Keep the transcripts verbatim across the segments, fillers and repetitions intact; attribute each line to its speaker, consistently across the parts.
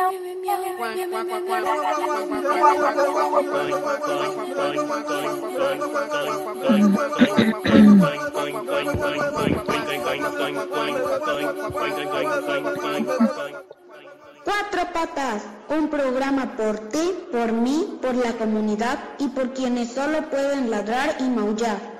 Speaker 1: Cuatro Patas, un programa por ti, por mí, por la comunidad y por quienes solo pueden ladrar y maullar.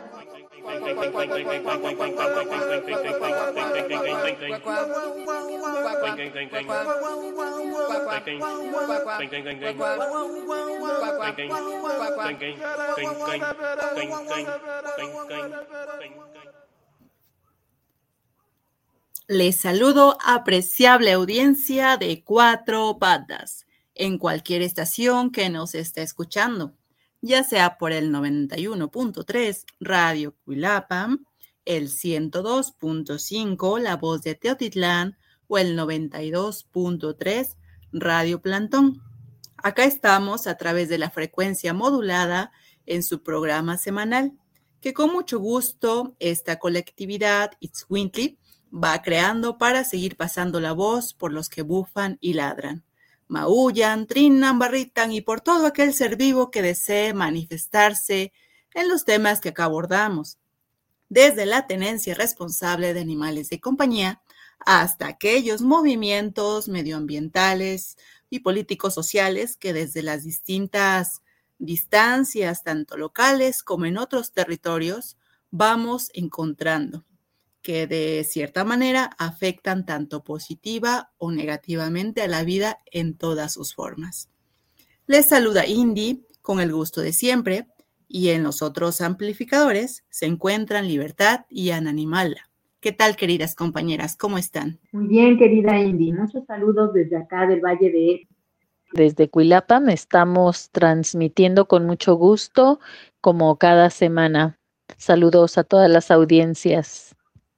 Speaker 2: Les saludo, apreciable audiencia de Cuatro Patas, en cualquier estación que nos esté escuchando, ya sea por el noventa y uno punto tres Radio Cuilapa, el ciento dos punto cinco La Voz de Teotitlán o el noventa y dos punto tres Radio Plantón. Acá estamos a través de la frecuencia modulada en su programa semanal, que con mucho gusto esta colectividad Itzcuintli va creando para seguir pasando la voz por los que bufan y ladran, maullan, trinan, barritan y por todo aquel ser vivo que desee manifestarse en los temas que acá abordamos, desde la tenencia responsable de animales de compañía hasta aquellos movimientos medioambientales y políticos sociales que desde las distintas distancias, tanto locales como en otros territorios, vamos encontrando, que de cierta manera afectan tanto positiva o negativamente a la vida en todas sus formas. Les saluda Indy, con el gusto de siempre, y en los otros amplificadores se encuentran Libertad y Ana Animala. ¿Qué tal, queridas compañeras? ¿Cómo están?
Speaker 3: Muy bien, querida Indy. Muchos saludos desde acá del Valle de...
Speaker 4: Desde Cuilapa estamos transmitiendo con mucho gusto, como cada semana. Saludos a todas las audiencias.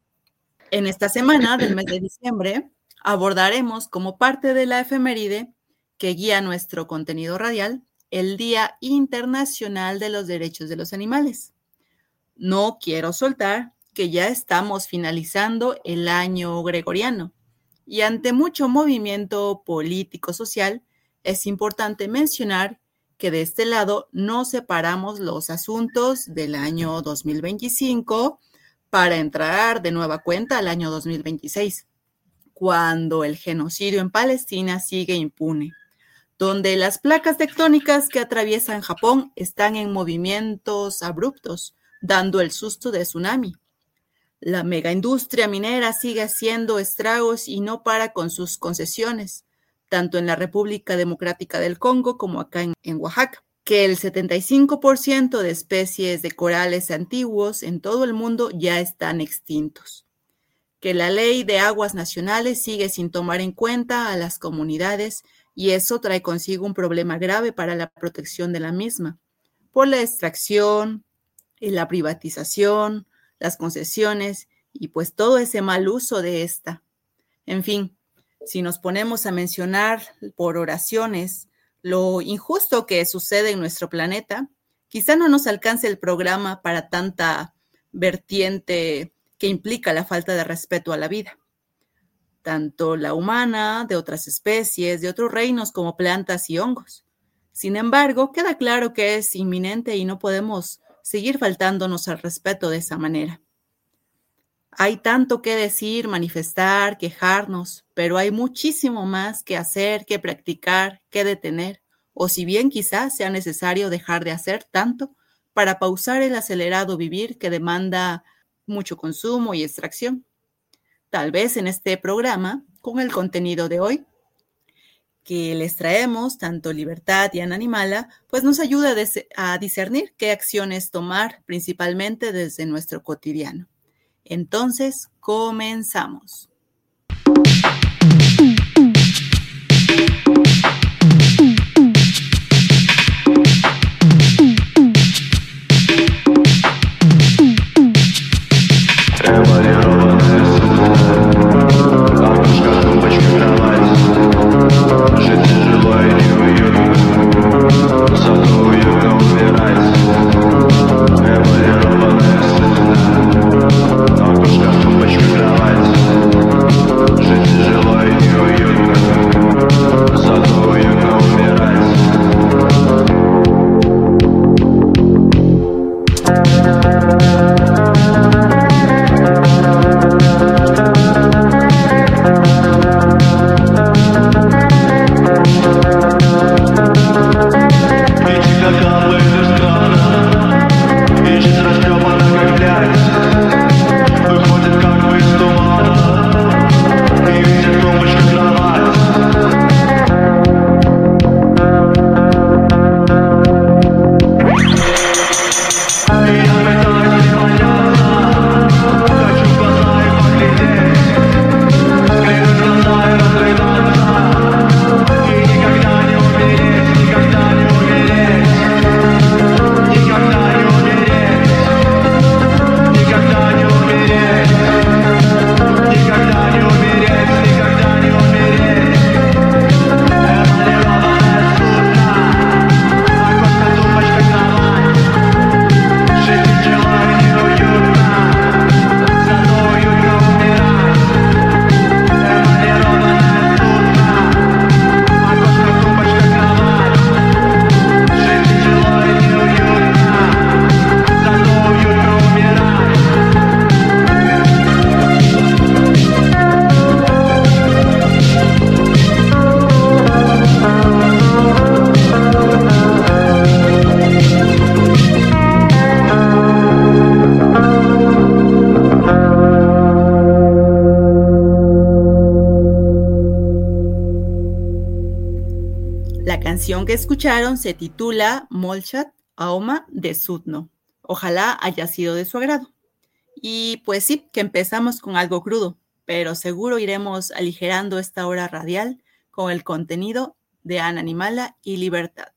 Speaker 2: En esta semana del mes de diciembre abordaremos como parte de la efeméride que guía nuestro contenido radial el Día Internacional de los Derechos de los Animales. No quiero soltar que ya estamos finalizando el año gregoriano y ante mucho movimiento político-social es importante mencionar que de este lado no separamos los asuntos del año dos mil veinticinco para entrar de nueva cuenta al año dos mil veintiséis, cuando el genocidio en Palestina sigue impune, donde las placas tectónicas que atraviesan Japón están en movimientos abruptos, dando el susto de tsunami. La megaindustria minera sigue haciendo estragos y no para con sus concesiones, tanto en la República Democrática del Congo como acá en, en Oaxaca, que el setenta y cinco por ciento de especies de corales antiguos en todo el mundo ya están extintos, que la ley de aguas nacionales sigue sin tomar en cuenta a las comunidades y eso trae consigo un problema grave para la protección de la misma, por la extracción, la privatización, las concesiones y pues todo ese mal uso de esta. En fin, si nos ponemos a mencionar por oraciones lo injusto que sucede en nuestro planeta, quizá no nos alcance el programa para tanta vertiente que implica la falta de respeto a la vida, tanto la humana, de otras especies, de otros reinos como plantas y hongos. Sin embargo, queda claro que es inminente y no podemos seguir faltándonos al respeto de esa manera. Hay tanto que decir, manifestar, quejarnos, pero hay muchísimo más que hacer, que practicar, que detener, o si bien quizás sea necesario dejar de hacer tanto para pausar el acelerado vivir que demanda mucho consumo y extracción. Tal vez en este programa, con el contenido de hoy, que les traemos, tanto Libertad y Ana Animala, pues nos ayuda a discernir qué acciones tomar, principalmente desde nuestro cotidiano. Entonces, comenzamos.
Speaker 5: Жить тяжело и неуютно.
Speaker 2: canción que escucharon se titula Molchat Aoma de Sudno. Ojalá haya sido de su agrado. Y pues sí, que empezamos con algo crudo, pero seguro iremos aligerando esta hora radial con el contenido de Ana Animala y Libertad.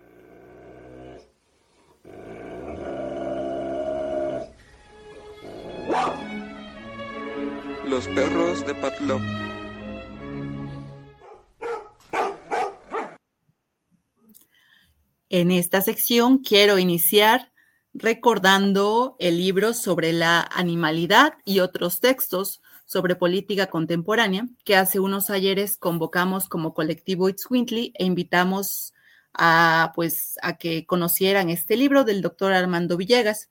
Speaker 5: Los perros de Patlop.
Speaker 2: En esta sección quiero iniciar recordando el libro sobre la animalidad y otros textos sobre política contemporánea que hace unos ayeres convocamos como colectivo Itzcuintli e invitamos a, pues, a que conocieran este libro del doctor Armando Villegas.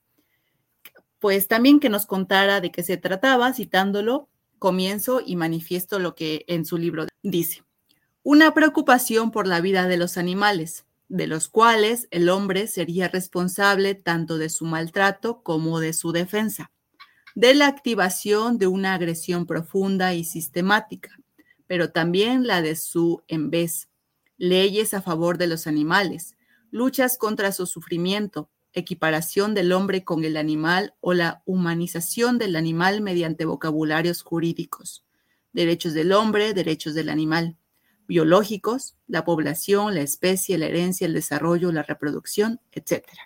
Speaker 2: Pues también que nos contara de qué se trataba, citándolo, comienzo y manifiesto lo que en su libro dice. Una preocupación por la vida de los animales, de los cuales el hombre sería responsable tanto de su maltrato como de su defensa, de la activación de una agresión profunda y sistemática, pero también la de su en vez, leyes a favor de los animales, luchas contra su sufrimiento, equiparación del hombre con el animal o la humanización del animal mediante vocabularios jurídicos, derechos del hombre, derechos del animal, biológicos, la población, la especie, la herencia, el desarrollo, la reproducción, etcétera.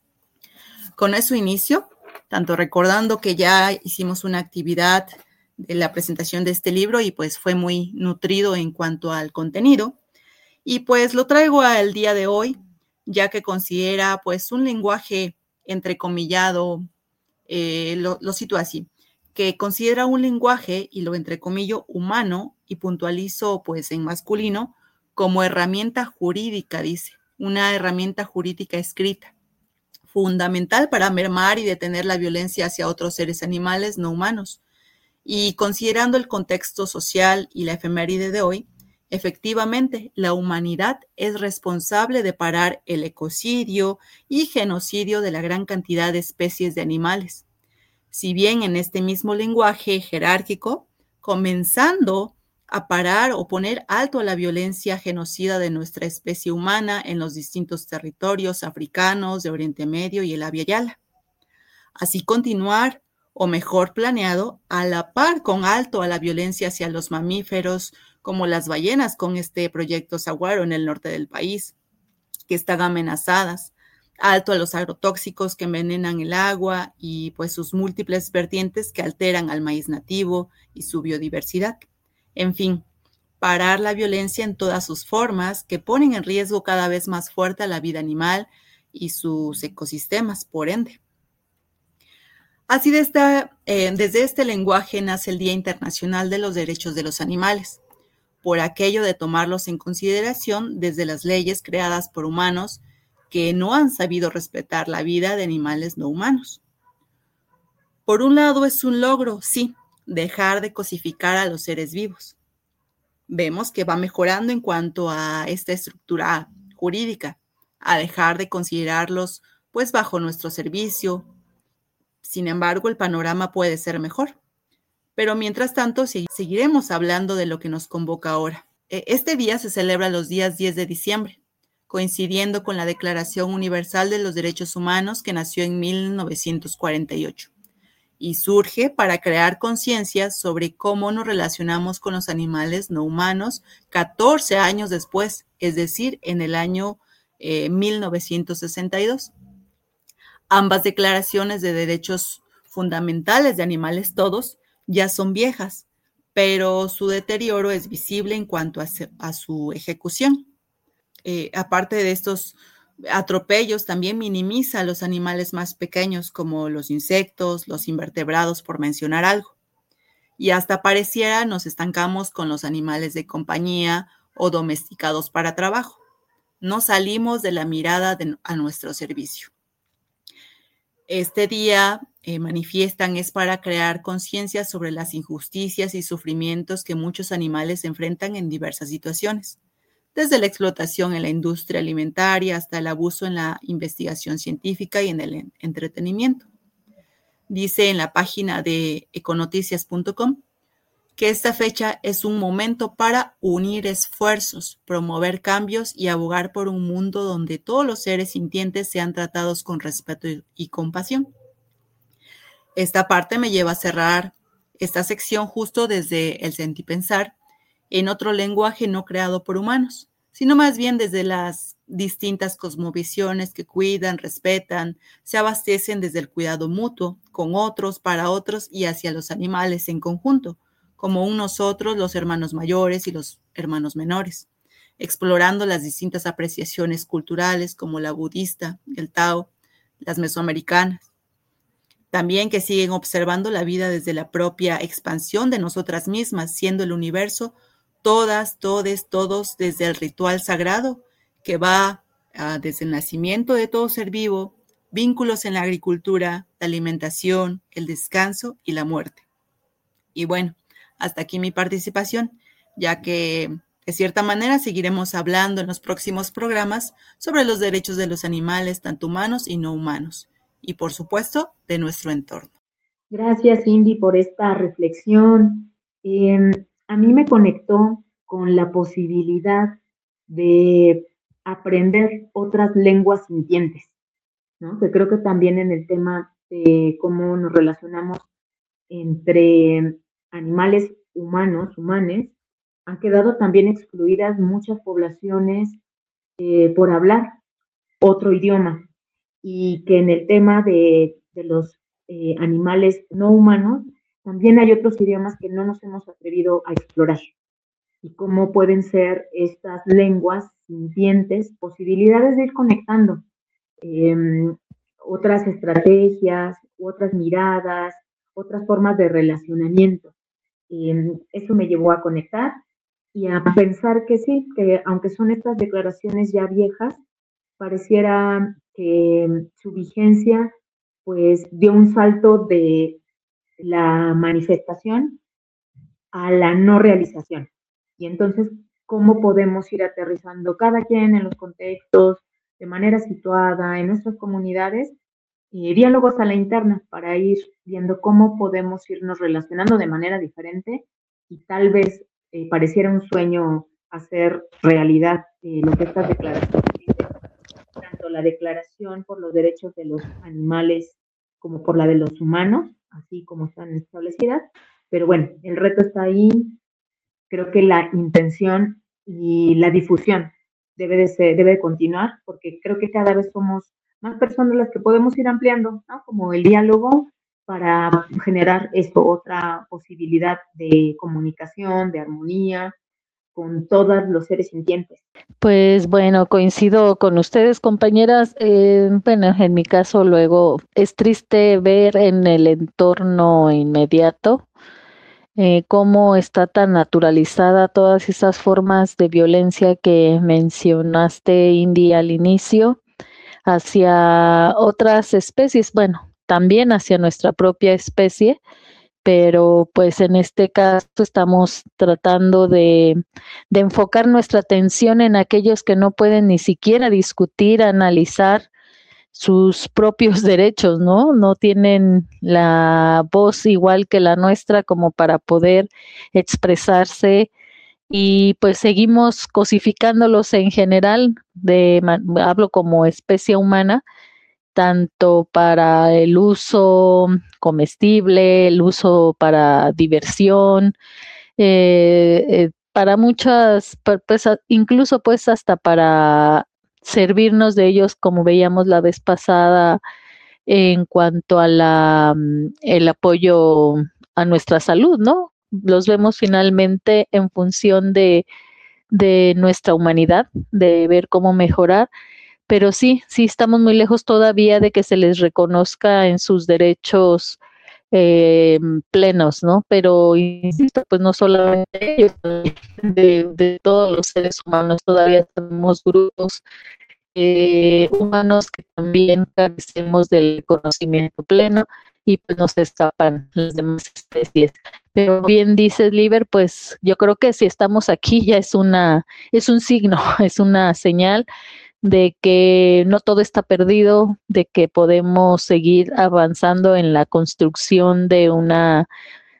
Speaker 2: Con eso inicio, tanto recordando que ya hicimos una actividad de la presentación de este libro y pues fue muy nutrido en cuanto al contenido, y pues lo traigo al día de hoy, ya que considera pues un lenguaje entrecomillado, eh, lo, lo cito así, que considera un lenguaje, y lo entrecomillo, humano, y puntualizo pues en masculino, como herramienta jurídica, dice, una herramienta jurídica escrita, fundamental para mermar y detener la violencia hacia otros seres animales no humanos. Y considerando el contexto social y la efeméride de hoy, efectivamente, la humanidad es responsable de parar el ecocidio y genocidio de la gran cantidad de especies de animales. Si bien en este mismo lenguaje jerárquico, comenzando a parar o poner alto a la violencia genocida de nuestra especie humana en los distintos territorios africanos de Oriente Medio y el Abya Yala. Así continuar, o mejor planeado, a la par con alto a la violencia hacia los mamíferos, como las ballenas con este proyecto Saguaro en el norte del país, que están amenazadas, alto a los agrotóxicos que envenenan el agua y pues sus múltiples vertientes que alteran al maíz nativo y su biodiversidad. En fin, parar la violencia en todas sus formas que ponen en riesgo cada vez más fuerte a la vida animal y sus ecosistemas, por ende. Así de esta, eh, desde este lenguaje nace el Día Internacional de los Derechos de los Animales, por aquello de tomarlos en consideración desde las leyes creadas por humanos que no han sabido respetar la vida de animales no humanos. Por un lado es un logro, sí, dejar de cosificar a los seres vivos. Vemos que va mejorando en cuanto a esta estructura jurídica, a dejar de considerarlos pues bajo nuestro servicio. Sin embargo, el panorama puede ser mejor. Pero mientras tanto, seguiremos hablando de lo que nos convoca ahora. Este día se celebra los días diez de diciembre, coincidiendo con la Declaración Universal de los Derechos Humanos que nació en mil novecientos cuarenta y ocho y surge para crear conciencia sobre cómo nos relacionamos con los animales no humanos catorce años después, es decir, en el año eh, mil novecientos sesenta y dos. Ambas declaraciones de derechos fundamentales de animales todos ya son viejas, pero su deterioro es visible en cuanto a, se, a su ejecución. Eh, aparte de estos atropellos, también minimiza a los animales más pequeños como los insectos, los invertebrados, por mencionar algo. Y hasta pareciera nos estancamos con los animales de compañía o domesticados para trabajo. No salimos de la mirada de, a nuestro servicio. Este día eh, manifiestan es para crear conciencia sobre las injusticias y sufrimientos que muchos animales enfrentan en diversas situaciones, desde la explotación en la industria alimentaria hasta el abuso en la investigación científica y en el entretenimiento. Dice en la página de econoticias punto com, que esta fecha es un momento para unir esfuerzos, promover cambios y abogar por un mundo donde todos los seres sintientes sean tratados con respeto y, y compasión. Esta parte me lleva a cerrar esta sección justo desde el sentipensar en otro lenguaje no creado por humanos, sino más bien desde las distintas cosmovisiones que cuidan, respetan, se abastecen desde el cuidado mutuo, con otros, para otros y hacia los animales en conjunto, como un nosotros, los hermanos mayores y los hermanos menores, explorando las distintas apreciaciones culturales como la budista, el Tao, las mesoamericanas. También que siguen observando la vida desde la propia expansión de nosotras mismas, siendo el universo todas, todes, todos, desde el ritual sagrado que va uh, desde el nacimiento de todo ser vivo, vínculos en la agricultura, la alimentación, el descanso y la muerte. Y bueno, hasta aquí mi participación, ya que de cierta manera seguiremos hablando en los próximos programas sobre los derechos de los animales, tanto humanos y no humanos, y por supuesto de nuestro entorno.
Speaker 3: Gracias, Cindy, por esta reflexión. Eh, a mí me conectó con la posibilidad de aprender otras lenguas sintientes, ¿no? Que creo que también en el tema de cómo nos relacionamos entre animales humanos, humanes, han quedado también excluidas muchas poblaciones eh, por hablar otro idioma, y que en el tema de, de los eh, animales no humanos también hay otros idiomas que no nos hemos atrevido a explorar, y cómo pueden ser estas lenguas sintientes posibilidades de ir conectando eh, otras estrategias, otras miradas, otras formas de relacionamiento. Eh, eso me llevó a conectar y a pensar que sí, que aunque son estas declaraciones ya viejas, pareciera que su vigencia pues dio un salto de la manifestación a la no realización. Y entonces, ¿cómo podemos ir aterrizando cada quien en los contextos, de manera situada, en nuestras comunidades, y diálogos a la interna para ir viendo cómo podemos irnos relacionando de manera diferente y tal vez eh, pareciera un sueño hacer realidad eh, lo que estas declaraciones dicen, tanto la declaración por los derechos de los animales como por la de los humanos, así como están establecidas, pero bueno, el reto está ahí. Creo que la intención y la difusión debe de, ser, debe de continuar, porque creo que cada vez somos más personas las que podemos ir ampliando, ¿no? Como el diálogo para generar esto, otra posibilidad de comunicación, de armonía con todos los seres sintientes.
Speaker 4: Pues bueno, coincido con ustedes, compañeras. Eh, bueno, en mi caso luego es triste ver en el entorno inmediato eh, cómo está tan naturalizada todas esas formas de violencia que mencionaste, Indy, al inicio, hacia otras especies, bueno, también hacia nuestra propia especie, pero pues en este caso estamos tratando de, de enfocar nuestra atención en aquellos que no pueden ni siquiera discutir, analizar sus propios derechos, ¿no? No tienen la voz igual que la nuestra como para poder expresarse, y pues seguimos cosificándolos en general, de, hablo como especie humana, tanto para el uso comestible, el uso para diversión, eh, eh, para muchas, pues, incluso pues hasta para servirnos de ellos, como veíamos la vez pasada en cuanto a la el apoyo a nuestra salud, ¿no? Los vemos finalmente en función de, de nuestra humanidad, de ver cómo mejorar. Pero sí, sí estamos muy lejos todavía de que se les reconozca en sus derechos eh, plenos, ¿no? Pero insisto, pues no solamente ellos, de, de todos los seres humanos todavía tenemos grupos eh, humanos que también carecemos del conocimiento pleno y pues nos escapan las demás especies. Pero bien dices, Liber, pues yo creo que si estamos aquí ya es una, es un signo, es una señal de que no todo está perdido, de que podemos seguir avanzando en la construcción de una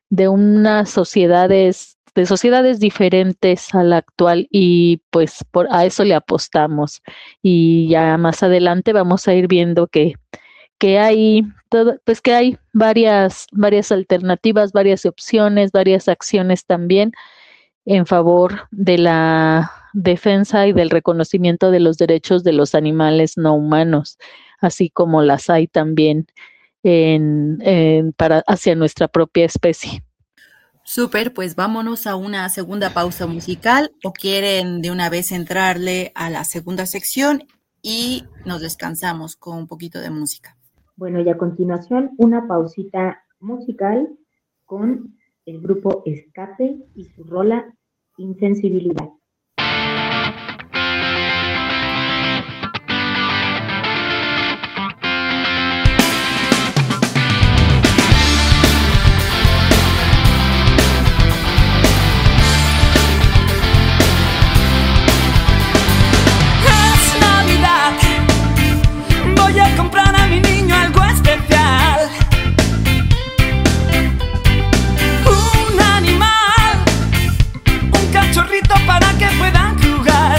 Speaker 4: de unas sociedades, de sociedades diferentes a la actual, y pues por, a eso le apostamos. Y ya más adelante vamos a ir viendo que, que hay todo, pues que hay varias, varias alternativas, varias opciones, varias acciones también en favor de la defensa y del reconocimiento de los derechos de los animales no humanos, así como las hay también en, en, para, hacia nuestra propia especie.
Speaker 2: Súper, pues vámonos a una segunda pausa musical, o quieren de una vez entrarle a la segunda sección y nos descansamos con un poquito de música.
Speaker 3: Bueno, y a continuación una pausita musical con el grupo Escape y su rola Insensibilidad.
Speaker 6: Para que puedan jugar.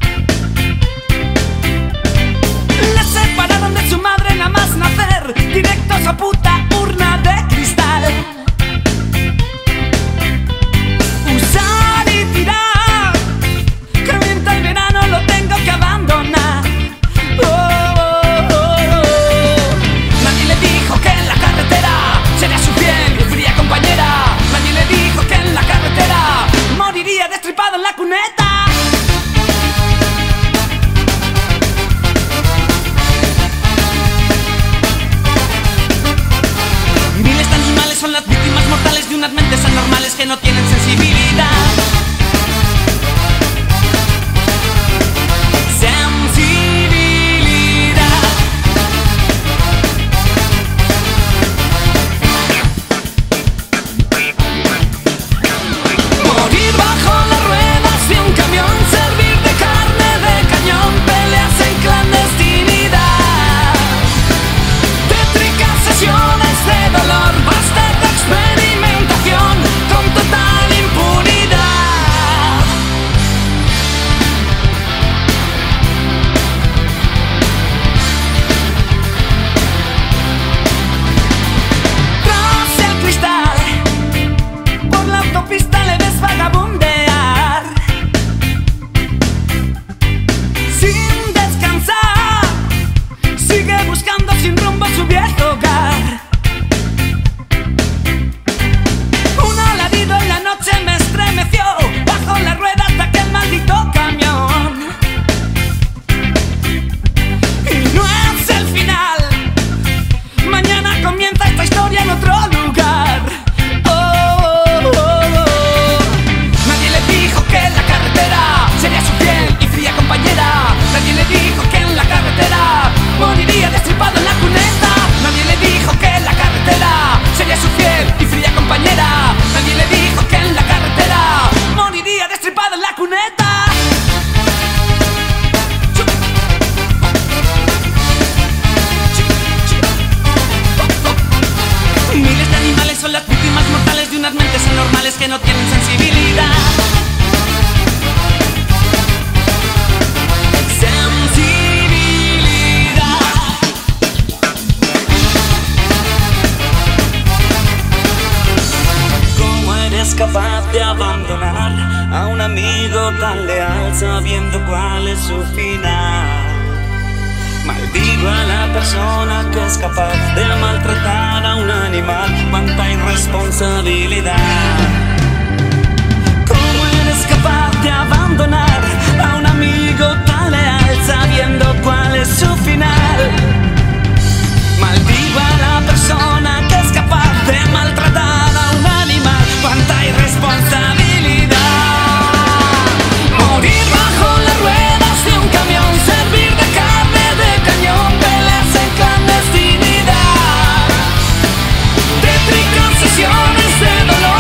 Speaker 6: Les separaron de su madre nada más nacer, directos a puta urna de cristal. Usar y tirar, que mientras el verano lo tengo que abandonar. Oh, oh, oh, oh. Nadie le dijo que en la carretera sería su fiel y fría compañera. Nadie le dijo que en la carretera moriría destripado en la cuneta. Miles de animales son las víctimas mortales de unas mentes anormales que no tienen sensibilidad. Que no tienen sensibilidad. Sensibilidad. ¿Cómo eres capaz de abandonar a un amigo tan leal sabiendo cuál es su final? Maldigo a la persona que es capaz de maltratar a un animal. Cuánta irresponsabilidad. ¿Cómo eres capaz de abandonar a un amigo tan leal sabiendo cuál es su final? Maldigo a la persona que es capaz de maltratar a un animal. Cuánta irresponsabilidad. Morir bajo las ruedas de un camión, servir de carne de cañón, peleas en clandestinidad, tétricas sesiones de dolor.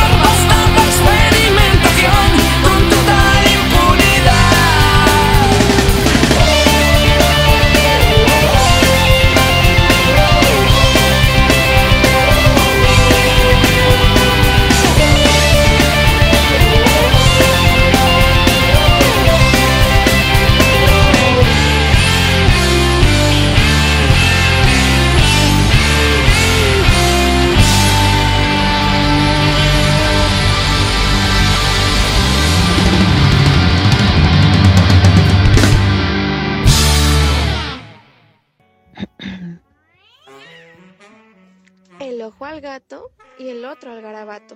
Speaker 7: al gato y el otro al garabato.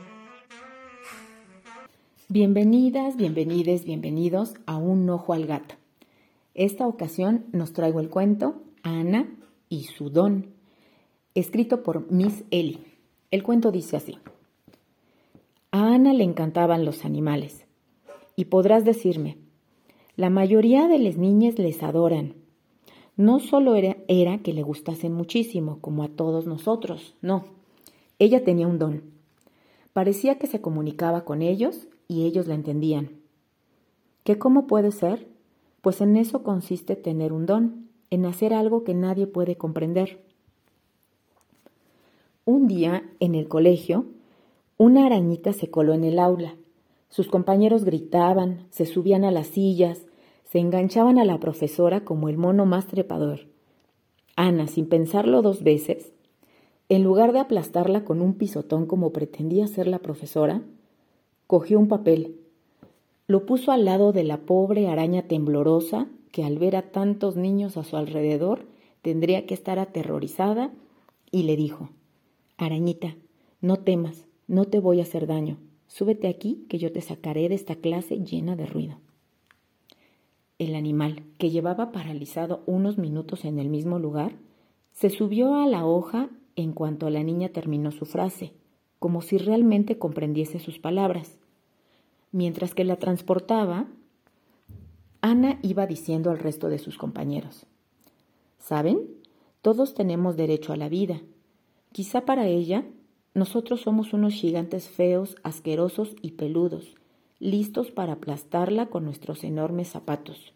Speaker 8: Bienvenidas, bienvenides, bienvenidos a Un Ojo al Gato. Esta ocasión nos traigo el cuento Ana y su don, escrito por Miss Ellie. El cuento dice así. A Ana le encantaban los animales. Y podrás decirme, la mayoría de las niñas les adoran. No solo era, era que le gustasen muchísimo, como a todos nosotros, no. Ella tenía un don. Parecía que se comunicaba con ellos y ellos la entendían. ¿Qué cómo puede ser? Pues en eso consiste tener un don, en hacer algo que nadie puede comprender. Un día, en el colegio, una arañita se coló en el aula. Sus compañeros gritaban, se subían a las sillas, se enganchaban a la profesora como el mono más trepador. Ana, sin pensarlo dos veces, en lugar de aplastarla con un pisotón como pretendía hacer la profesora, cogió un papel, lo puso al lado de la pobre araña temblorosa que al ver a tantos niños a su alrededor tendría que estar aterrorizada y le dijo, arañita, no temas, no te voy a hacer daño, súbete aquí que yo te sacaré de esta clase llena de ruido. El animal, que llevaba paralizado unos minutos en el mismo lugar, se subió a la hoja en cuanto la niña terminó su frase, como si realmente comprendiese sus palabras. Mientras que la transportaba, Ana iba diciendo al resto de sus compañeros, ¿saben? Todos tenemos derecho a la vida. Quizá para ella, nosotros somos unos gigantes feos, asquerosos y peludos, listos para aplastarla con nuestros enormes zapatos.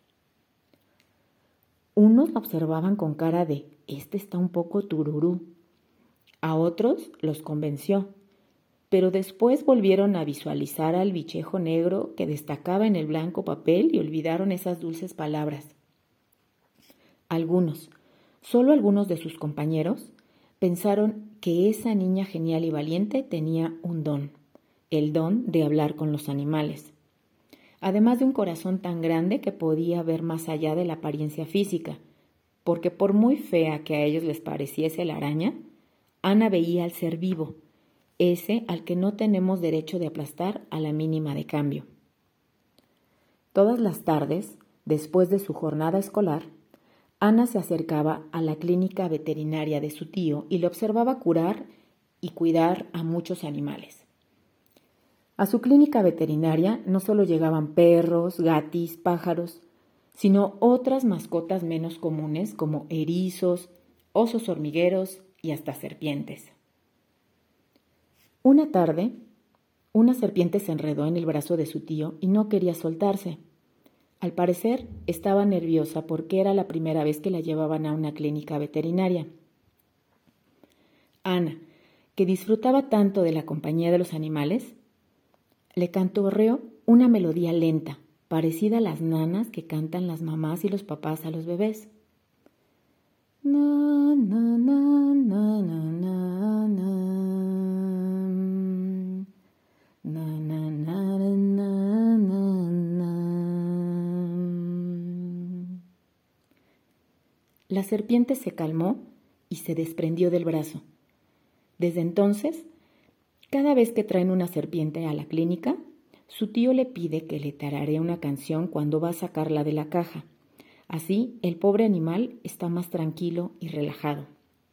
Speaker 8: Unos la observaban con cara de, este está un poco tururú. A otros los convenció, pero después volvieron a visualizar al bichejo negro que destacaba en el blanco papel y olvidaron esas dulces palabras. Algunos, solo algunos de sus compañeros, pensaron que esa niña genial y valiente tenía un don, el don de hablar con los animales. Además de un corazón tan grande que podía ver más allá de la apariencia física, porque por muy fea que a ellos les pareciese la araña, Ana veía al ser vivo, ese al que no tenemos derecho de aplastar a la mínima de cambio. Todas las tardes, después de su jornada escolar, Ana se acercaba a la clínica veterinaria de su tío y le observaba curar y cuidar a muchos animales. A su clínica veterinaria no solo llegaban perros, gatis, pájaros, sino otras mascotas menos comunes como erizos, osos hormigueros y hasta serpientes. Una tarde, una serpiente se enredó en el brazo de su tío y no quería soltarse. Al parecer, estaba nerviosa porque era la primera vez que la llevaban a una clínica veterinaria. Ana, que disfrutaba tanto de la compañía de los animales, le canturreó una melodía lenta, parecida a las nanas que cantan las mamás y los papás a los bebés. Na, na, na, na, na, na, na. Na, na, na, na, na, na. La serpiente se calmó y se desprendió del brazo. Desde entonces, cada vez que traen una serpiente a la clínica, su tío le pide que le tararee una canción cuando va a sacarla de la caja. Así, el pobre animal está más tranquilo y relajado.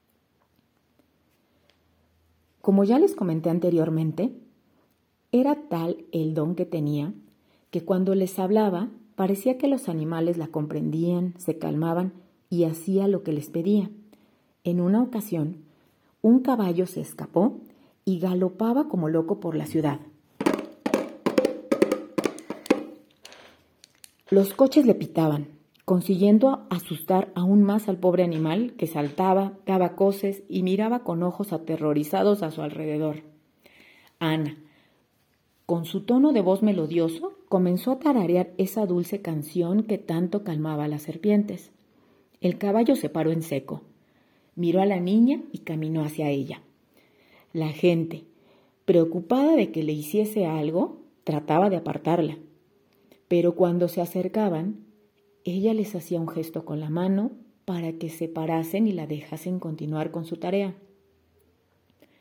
Speaker 8: Como ya les comenté anteriormente, era tal el don que tenía que cuando les hablaba parecía que los animales la comprendían, se calmaban y hacía lo que les pedía. En una ocasión, un caballo se escapó y galopaba como loco por la ciudad. Los coches le pitaban, consiguiendo asustar aún más al pobre animal que saltaba, daba coces y miraba con ojos aterrorizados a su alrededor. Ana, con su tono de voz melodioso, comenzó a tararear esa dulce canción que tanto calmaba a las serpientes. El caballo se paró en seco, miró a la niña y caminó hacia ella. La gente, preocupada de que le hiciese algo, trataba de apartarla. Pero cuando se acercaban, ella les hacía un gesto con la mano para que se parasen y la dejasen continuar con su tarea.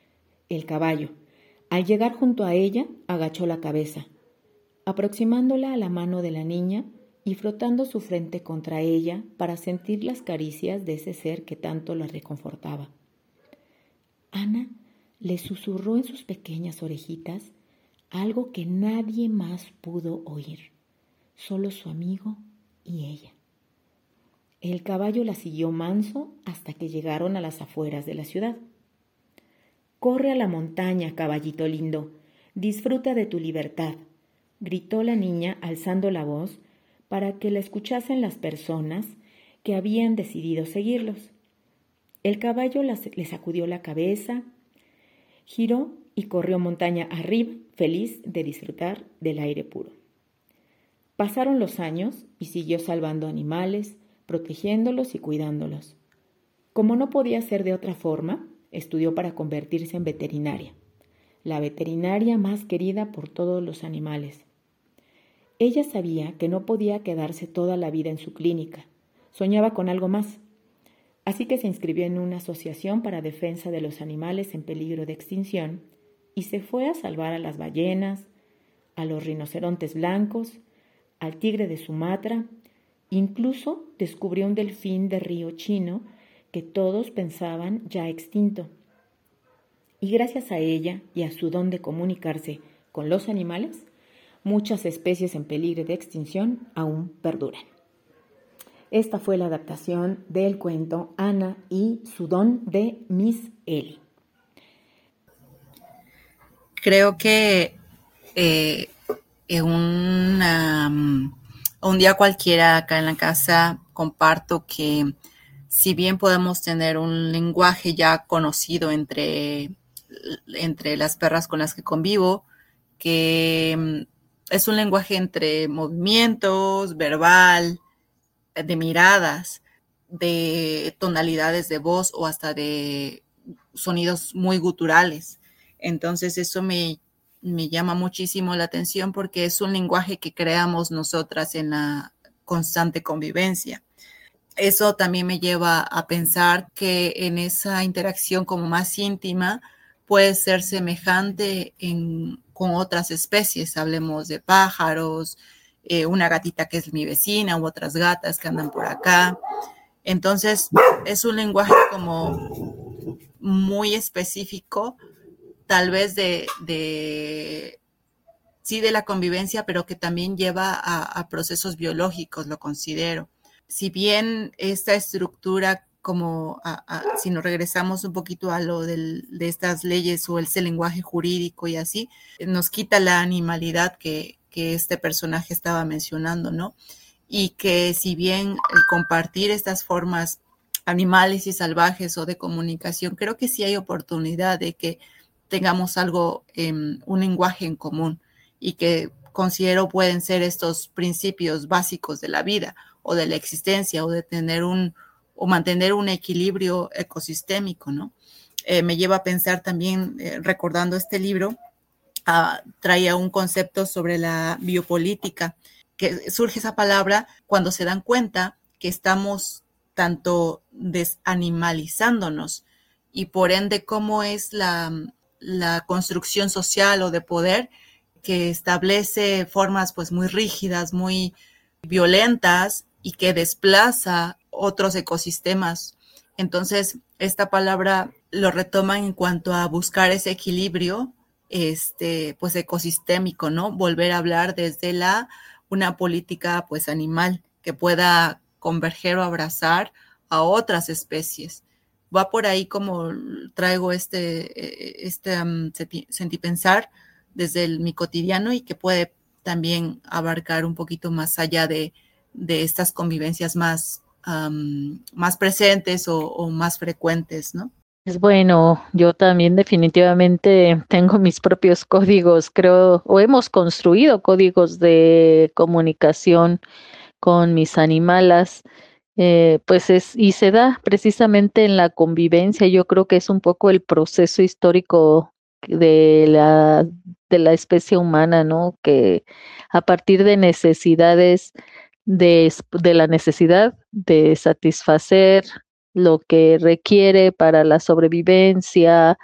Speaker 8: el caballo. Al llegar junto a ella, agachó la cabeza, aproximándola a la mano de la niña y frotando su frente contra ella para sentir las caricias de ese ser que tanto la reconfortaba. Ana le susurró en sus pequeñas orejitas algo que nadie más pudo oír, solo su amigo y ella. El caballo la siguió manso hasta que llegaron a las afueras de la ciudad. «Corre a la montaña, caballito lindo, disfruta de tu libertad», gritó la niña alzando la voz para que la escuchasen las personas que habían decidido seguirlos. El caballo le sacudió la cabeza, giró y corrió montaña arriba, feliz de disfrutar del aire puro. Pasaron los años y siguió salvando animales, protegiéndolos y cuidándolos. Como no podía ser de otra forma, estudió para convertirse en veterinaria, la veterinaria más querida por todos los animales. Ella sabía que no podía quedarse toda la vida en su clínica, soñaba con algo más, así que se inscribió en una asociación para defensa de los animales en peligro de extinción y se fue a salvar a las ballenas, a los rinocerontes blancos, al tigre de Sumatra, incluso descubrió un delfín de río chino que todos pensaban ya extinto. Y gracias a ella y a su don de comunicarse con los animales, muchas especies en peligro de extinción aún perduran. Esta fue la adaptación del cuento Ana y su don de Miss Ellie.
Speaker 2: Creo que eh, en una, un día cualquiera acá en la casa comparto que si bien podemos tener un lenguaje ya conocido entre, entre las perras con las que convivo, que es un lenguaje entre movimientos, verbal, de miradas, de tonalidades de voz o hasta de sonidos muy guturales. Entonces eso me, me llama muchísimo la atención porque es un lenguaje que creamos nosotras en la constante convivencia. Eso también me lleva a pensar que en esa interacción como más íntima puede ser semejante en, con otras especies. Hablemos de pájaros, eh, una gatita que es mi vecina u otras gatas que andan por acá. Entonces es un lenguaje como muy específico, tal vez de, de sí de la convivencia, pero que también lleva a, a procesos biológicos, lo considero. Si bien esta estructura, como a, a, si nos regresamos un poquito a lo del, de estas leyes o ese lenguaje jurídico y así, nos quita la animalidad que, que este personaje estaba mencionando, ¿no? Y que si bien el compartir estas formas animales y salvajes o de comunicación, creo que sí hay oportunidad de que tengamos algo, eh, un lenguaje en común y que considero pueden ser estos principios básicos de la vida o de la existencia o de tener un o mantener un equilibrio ecosistémico, ¿no? Eh, me lleva a pensar también, eh, recordando este libro, uh, traía un concepto sobre la biopolítica, que surge esa palabra cuando se dan cuenta que estamos tanto desanimalizándonos y por ende cómo es la, la construcción social o de poder que establece formas pues muy rígidas, muy violentas y que desplaza otros ecosistemas. Entonces, esta palabra lo retoman en cuanto a buscar ese equilibrio este, pues ecosistémico, ¿no? Volver a hablar desde la una política pues animal que pueda converger o abrazar a otras especies. Va por ahí como traigo este, este um, sentipensar desde el, mi cotidiano y que puede también abarcar un poquito más allá de, de estas convivencias más, um, más presentes o, o más frecuentes, ¿no?
Speaker 4: Es bueno, yo también definitivamente tengo mis propios códigos, creo, o hemos construido códigos de comunicación con mis animalas, eh, pues es, y se da precisamente en la convivencia. Yo creo que es un poco el proceso histórico de la, de la especie humana, ¿no? Que a partir de necesidades, de, de la necesidad de satisfacer lo que requiere para la sobrevivencia,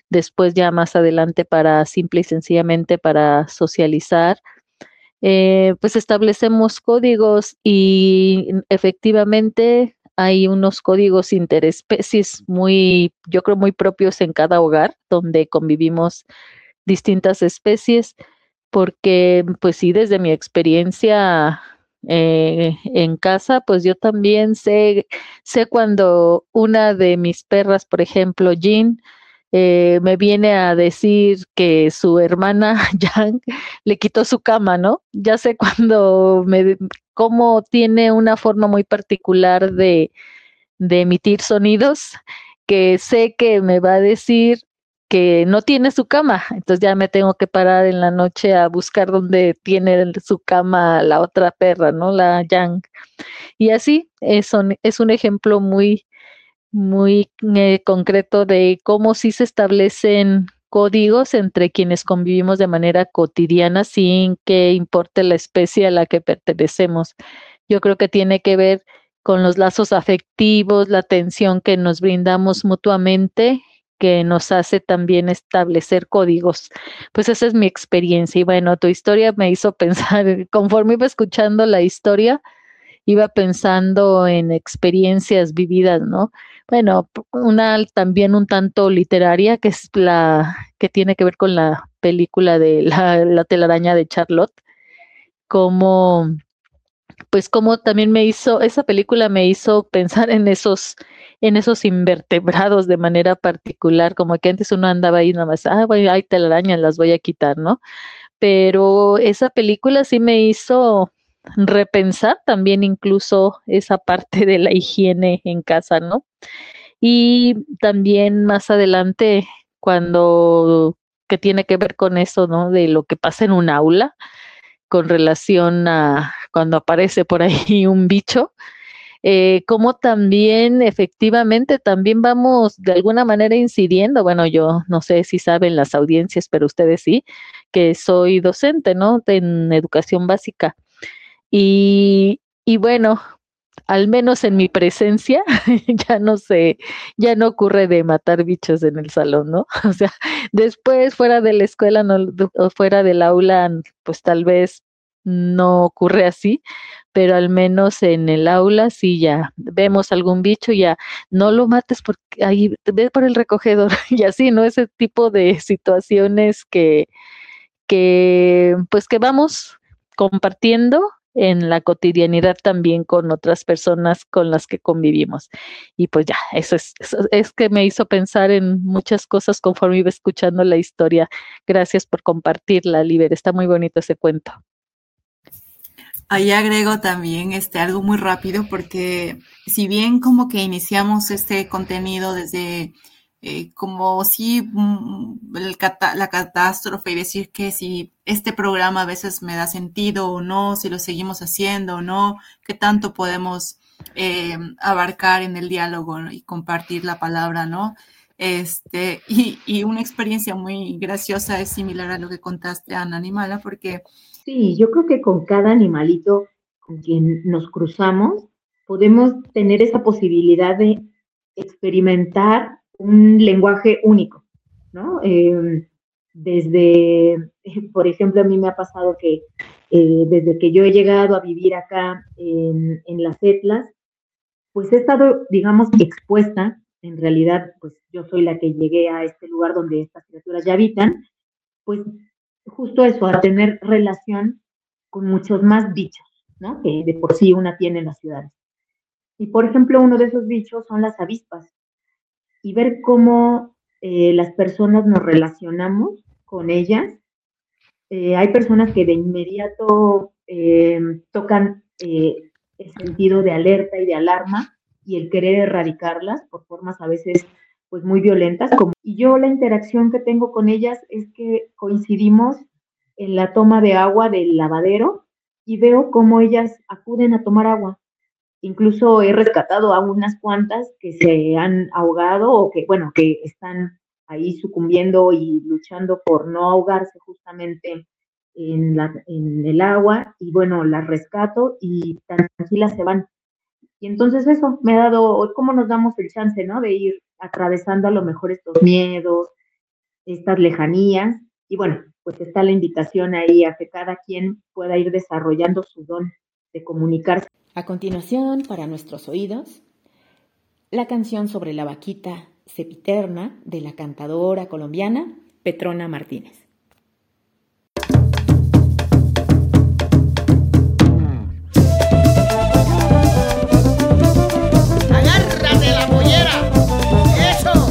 Speaker 4: después ya más adelante para simple y sencillamente para socializar. Eh, pues establecemos códigos y efectivamente hay unos códigos interespecies muy, yo creo, muy propios en cada hogar donde convivimos distintas especies, porque pues sí, desde mi experiencia eh, en casa, pues yo también sé, sé cuando una de mis perras, por ejemplo, Jean, eh, me viene a decir que su hermana Yang le quitó su cama, ¿no? Ya sé cuando me, cómo tiene una forma muy particular de, de emitir sonidos, que sé que me va a decir que no tiene su cama, entonces ya me tengo que parar en la noche a buscar dónde tiene su cama la otra perra, ¿no? La Yang. Y así es un, es un ejemplo muy, muy eh, concreto de cómo sí se establecen códigos entre quienes convivimos de manera cotidiana sin que importe la especie a la que pertenecemos. Yo creo que tiene que ver con los lazos afectivos, la atención que nos brindamos mutuamente, que nos hace también establecer códigos. Pues esa es mi experiencia. Y bueno, tu historia me hizo pensar, conforme iba escuchando la historia, iba pensando en experiencias vividas, ¿no? Bueno, una también un tanto literaria, que es la que tiene que ver con la película de la, la telaraña de Charlotte, como pues como también me hizo, esa película me hizo pensar en esos, en esos invertebrados de manera particular, como que antes uno andaba ahí nada más, ah, bueno, hay telarañas, las voy a quitar, ¿no? Pero esa película sí me hizo repensar también incluso esa parte de la higiene en casa, ¿no? Y también más adelante, cuando, que tiene que ver con eso, ¿no? De lo que pasa en un aula, con relación a cuando aparece por ahí un bicho, eh, como también efectivamente también vamos de alguna manera incidiendo, bueno, yo no sé si saben las audiencias, pero ustedes sí, que soy docente, ¿no? En educación básica. Y, y bueno, al menos en mi presencia, ya no sé, ya no ocurre de matar bichos en el salón, ¿no? O sea, después fuera de la escuela no, o fuera del aula, pues tal vez no ocurre así, pero al menos en el aula sí ya vemos algún bicho, ya no lo mates porque ahí ve por el recogedor y así, ¿no? Ese tipo de situaciones que, que pues que vamos compartiendo en la cotidianidad también con otras personas con las que convivimos. Y pues ya, eso es, eso es que me hizo pensar en muchas cosas conforme iba escuchando la historia. Gracias por compartirla, Liber. Está muy bonito ese cuento.
Speaker 2: Ahí agrego también este, algo muy rápido porque si bien como que iniciamos este contenido desde eh, como si mm, el cata- la catástrofe y decir que si este programa a veces me da sentido o no, si lo seguimos haciendo o no, qué tanto podemos eh, abarcar en el diálogo, ¿no? Y compartir la palabra, ¿no? Este, y, y una experiencia muy graciosa es similar a lo que contaste, Ana Animala, porque
Speaker 3: sí, yo creo que con cada animalito con quien nos cruzamos podemos tener esa posibilidad de experimentar un lenguaje único, ¿no? Eh, desde, por ejemplo, a mí me ha pasado que eh, desde que yo he llegado a vivir acá en, en las Etlas, pues he estado, digamos, expuesta, en realidad, pues yo soy la que llegué a este lugar donde estas criaturas ya habitan, pues justo eso, a tener relación con muchos más bichos, ¿no? Que de por sí una tiene en las ciudades. Y por ejemplo, uno de esos bichos son las avispas. Y ver cómo eh, las personas nos relacionamos con ellas. Eh, hay personas que de inmediato eh, tocan eh, el sentido de alerta y de alarma y el querer erradicarlas por formas a veces pues muy violentas. Como, y yo la interacción que tengo con ellas es que coincidimos en la toma de agua del lavadero y veo cómo ellas acuden a tomar agua. Incluso he rescatado a unas cuantas que se han ahogado o que, bueno, que están ahí sucumbiendo y luchando por no ahogarse justamente en, la, en el agua y bueno, las rescato y tranquilas se van. Y entonces eso me ha dado, cómo nos damos el chance, ¿no? De ir atravesando a lo mejor estos miedos, estas lejanías. Y bueno, pues está la invitación ahí a que cada quien pueda ir desarrollando su don de comunicarse.
Speaker 8: A continuación, para nuestros oídos, la canción sobre la vaquita sempiterna de la cantadora colombiana Petrona Martínez.
Speaker 9: ¡Agárrate la pollera! ¡Eso!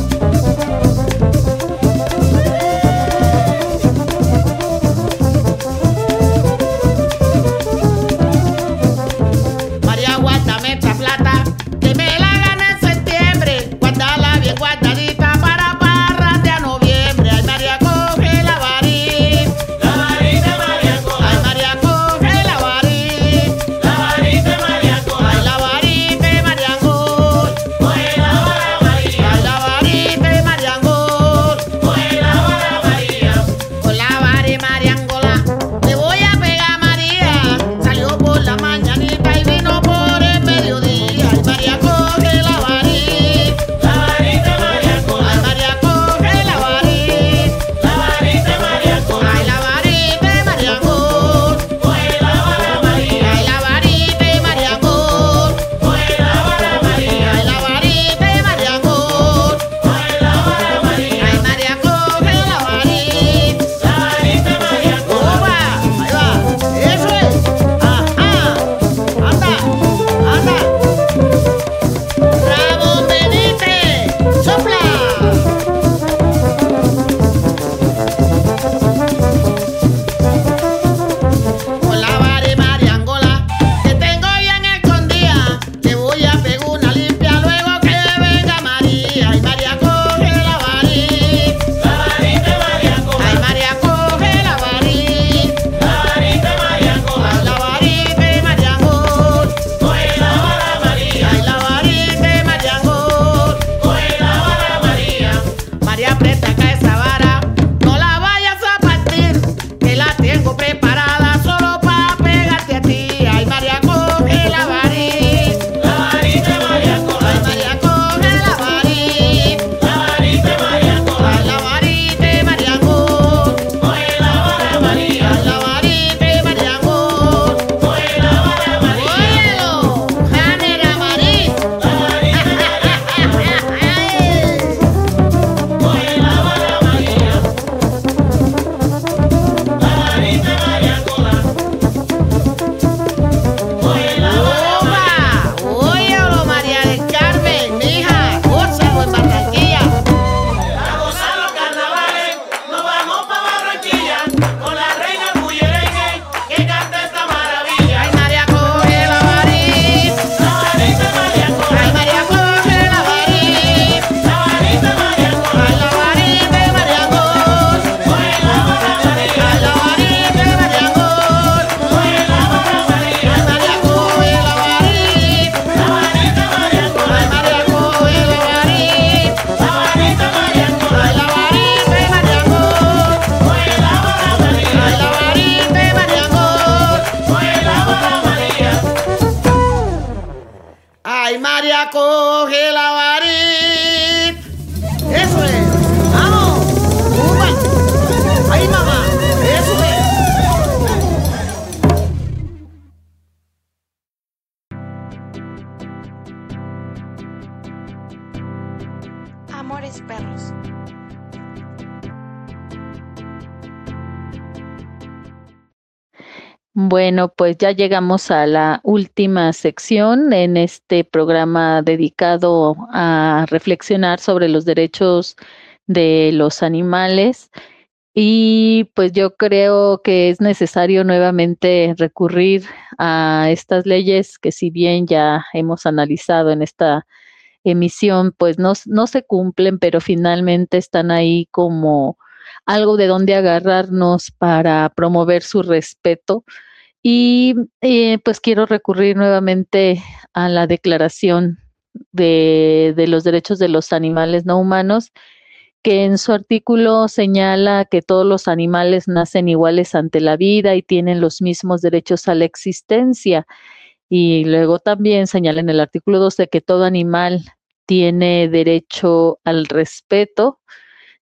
Speaker 9: María, guárdame esta plata, que me la gané en septiembre. Guárdala bien guardadita para parrandear noviembre. Ay, María, coge la varita. La varita, María, coge. Ay, María, coge la varita. La varita, María, coge. Ay, la varita, María, coge. Coge la vara, María. Ay, la varita, María, coge. Coge la vara, María. Con la vara, María, Angola, te voy a pegar, María. Salió por la mañanita y vino por el mediodía. Ay, María, coge la varita. La varita, María, coge. Ay, María, coge la varita. La varita, María, coge. Ay, la varita, María, coge. Coge la vara, María. Ay, la varita, María, coge. Coge la vara, María. Ay, la varita, María, coge. Coge la vara, María. Ay, María, coge la varita. La varita, María, coge. ¡Opa! Ahí va. Eso es. Ajá. Anda. Anda. Ramón Benítez. Sopla. Con la vara, María Angola, que tengo bien escondida, te voy a pegar una limpia luego que venga María. Ay, María, coge la varita. La varita, María, coge. Ay, María, coge la varita. La varita, María, coge. Ay, la varita, María, coge. Coge la vara, María. Ay, la varita, María, coge. Coge la vara, María. María, aprieta acá esa vara, no la vayas a partir, que la tengo preparada solo para pegarte a ti. Ay, María, coge la varita. La varita, María, coge. Ay, María, coge la varita. La varita, María, coge. Ay, la varita, María, coge. Coge la vara, María. Ay, la varita, María, coge. Coge la vara, María. Óyelo, Janera Marí. La varita, María, coge. Coge la vara, María. La varita, María, coge. Coge la vara, María. Óyelo, María del Carmen, mija, gózalo en Barranquilla. A gozar los carnavales, nos vamos pa' Barranquilla, con la reina bullerengue, que canta esta maravilla. Ay, María, coge la varita. La varita, María, coge. Ay, María, coge la varita. La varita, María, coge. Ay, la varita, María, coge. Coge la vara, María. Ay, la varita, María, coge. Coge la vara, María. Ay, María, coge la varita. La varita, María, coge. Ay, María, coge la varita. La varita, María, coge. Ay, la varita, María, coge. Coge la vara, María. Ay, la varita, María, coge. Coge la vara, María. Ay, María, coge la varita. Eso es. Vamos. Uva. Ay, mamá. Eso es.
Speaker 7: Amores perros.
Speaker 4: Bueno, pues ya llegamos a la última sección en este programa dedicado a reflexionar sobre los derechos de los animales. Y pues yo creo que es necesario nuevamente recurrir a estas leyes que, si bien ya hemos analizado en esta emisión, pues no, no se cumplen, pero finalmente están ahí como algo de donde agarrarnos para promover su respeto. Y eh, pues quiero recurrir nuevamente a la Declaración de, de los Derechos de los Animales No Humanos, que en su artículo señala que todos los animales nacen iguales ante la vida y tienen los mismos derechos a la existencia. Y luego también señala en el artículo doce que todo animal tiene derecho al respeto,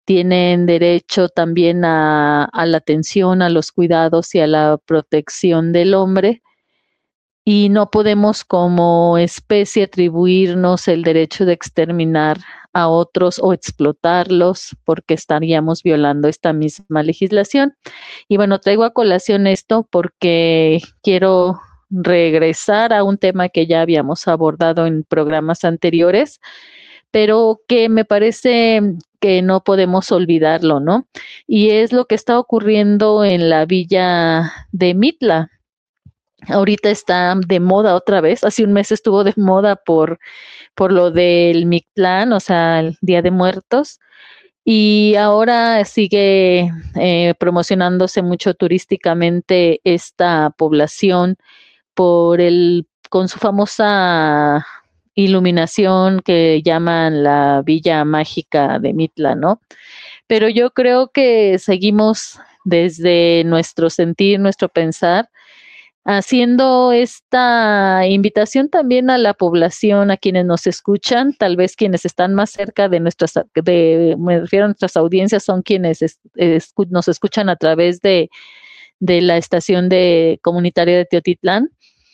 Speaker 4: tienen derecho también a, a la atención, a los cuidados y a la protección del hombre, y no podemos como especie atribuirnos el derecho de exterminar a otros o explotarlos, porque estaríamos violando esta misma legislación. Y bueno, traigo a colación esto porque quiero regresar a un tema que ya habíamos abordado en programas anteriores, pero que me parece que no podemos olvidarlo, ¿no? Y es lo que está ocurriendo en la villa de Mitla. Ahorita está de moda otra vez. Hace un mes estuvo de moda por, por lo del Mictlán, o sea, el Día de Muertos. Y ahora sigue eh, promocionándose mucho turísticamente esta población por el, con su famosa iluminación que llaman la Villa Mágica de Mitla, ¿no? Pero yo creo que seguimos desde nuestro sentir, nuestro pensar, haciendo esta invitación también a la población, a quienes nos escuchan, tal vez quienes están más cerca de nuestras, de, me refiero a nuestras audiencias, son quienes es, es, nos escuchan a través de, de la estación de comunitaria de Teotitlán.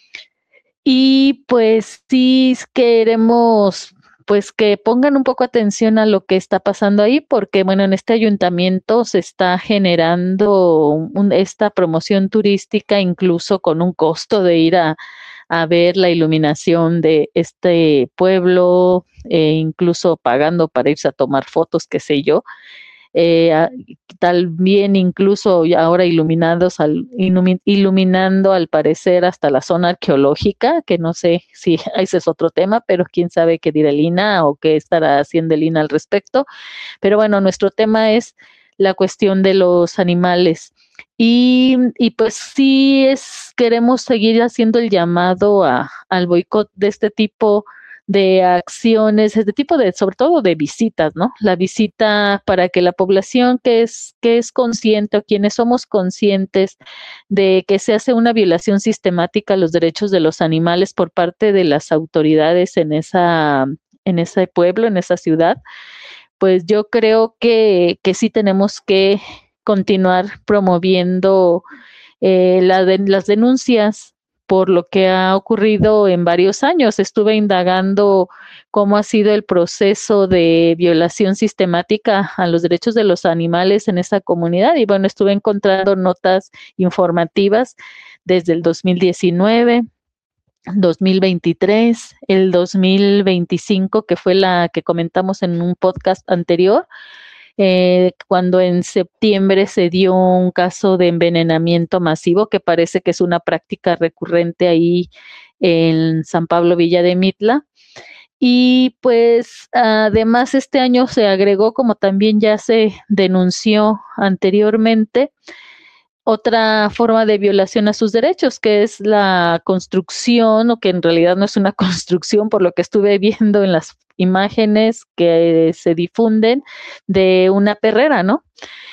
Speaker 4: Y pues sí queremos pues que pongan un poco atención a lo que está pasando ahí, porque bueno, en este ayuntamiento se está generando un, esta promoción turística, incluso con un costo de ir a, a ver la iluminación de este pueblo, e incluso pagando para irse a tomar fotos, qué sé yo. Eh, también incluso ahora iluminados al, iluminando al parecer hasta la zona arqueológica, que no sé si ese es otro tema, pero quién sabe qué dirá el I N A H o qué estará haciendo el I N A H al respecto. Pero bueno, nuestro tema es la cuestión de los animales. Y, y pues sí es, queremos seguir haciendo el llamado a, al boicot de este tipo de acciones, este tipo de, sobre todo de visitas, ¿no? La visita para que la población que es, que es consciente o quienes somos conscientes de que se hace una violación sistemática a los derechos de los animales por parte de las autoridades en esa, en ese pueblo, en esa ciudad, pues yo creo que, que sí tenemos que continuar promoviendo eh, la de, las denuncias por lo que ha ocurrido en varios años. Estuve indagando cómo ha sido el proceso de violación sistemática a los derechos de los animales en esa comunidad y bueno, estuve encontrando notas informativas desde el dos mil diecinueve, dos mil veintitrés, el dos mil veinticinco, que fue la que comentamos en un podcast anterior, Eh, cuando en septiembre se dio un caso de envenenamiento masivo que parece que es una práctica recurrente ahí en San Pablo Villa de Mitla. Y pues además este año se agregó, como también ya se denunció anteriormente, otra forma de violación a sus derechos, que es la construcción, o que en realidad no es una construcción, por lo que estuve viendo en las imágenes que se difunden, de una perrera, ¿no?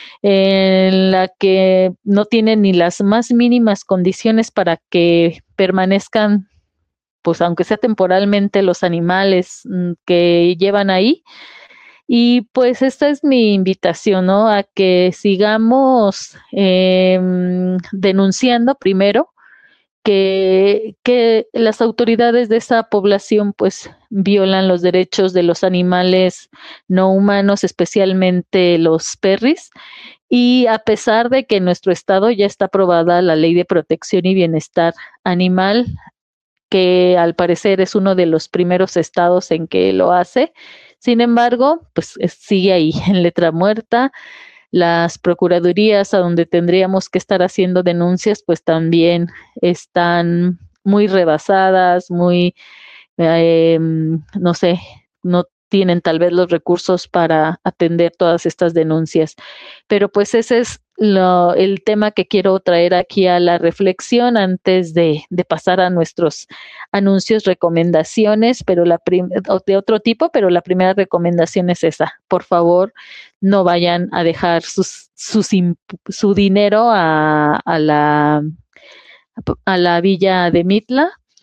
Speaker 4: En la que no tienen ni las más mínimas condiciones para que permanezcan, pues aunque sea temporalmente, los animales que llevan ahí. Y pues esta es mi invitación, ¿no? A que sigamos eh, denunciando primero que, que las autoridades de esa población pues violan los derechos de los animales no humanos, especialmente los perris, y a pesar de que en nuestro estado ya está aprobada la Ley de Protección y Bienestar Animal, que al parecer es uno de los primeros estados en que lo hace, sin embargo, pues sigue ahí en letra muerta. Las procuradurías a donde tendríamos que estar haciendo denuncias, pues también están muy rebasadas, muy, eh, no sé, no tienen tal vez los recursos para atender todas estas denuncias. Pero pues ese es lo, el tema que quiero traer aquí a la reflexión antes de, de pasar a nuestros anuncios, recomendaciones, pero la prim- de otro tipo, pero la primera recomendación es esa. Por favor, no vayan a dejar sus, sus su dinero a, a, la, a la villa de Mitla.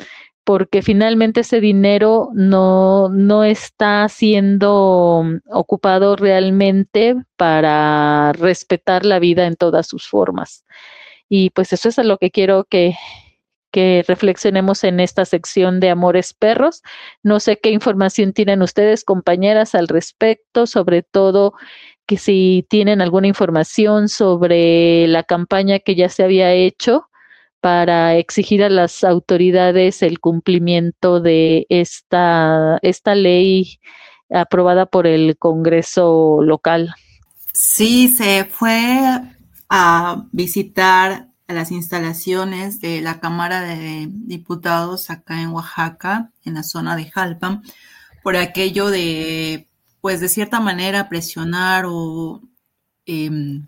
Speaker 4: porque finalmente ese dinero no, no está siendo ocupado realmente para respetar la vida en todas sus formas. Y pues eso es a lo que quiero que, que reflexionemos en esta sección de Amores Perros. No sé qué información tienen ustedes, compañeras, al respecto, sobre todo que si tienen alguna información sobre la campaña que ya se había hecho para exigir a las autoridades el cumplimiento de esta, esta ley aprobada por el Congreso local.
Speaker 2: Sí, se fue a visitar las instalaciones de la Cámara de Diputados acá en Oaxaca, en la zona de Jalpan, por aquello de, pues de cierta manera, presionar o eh,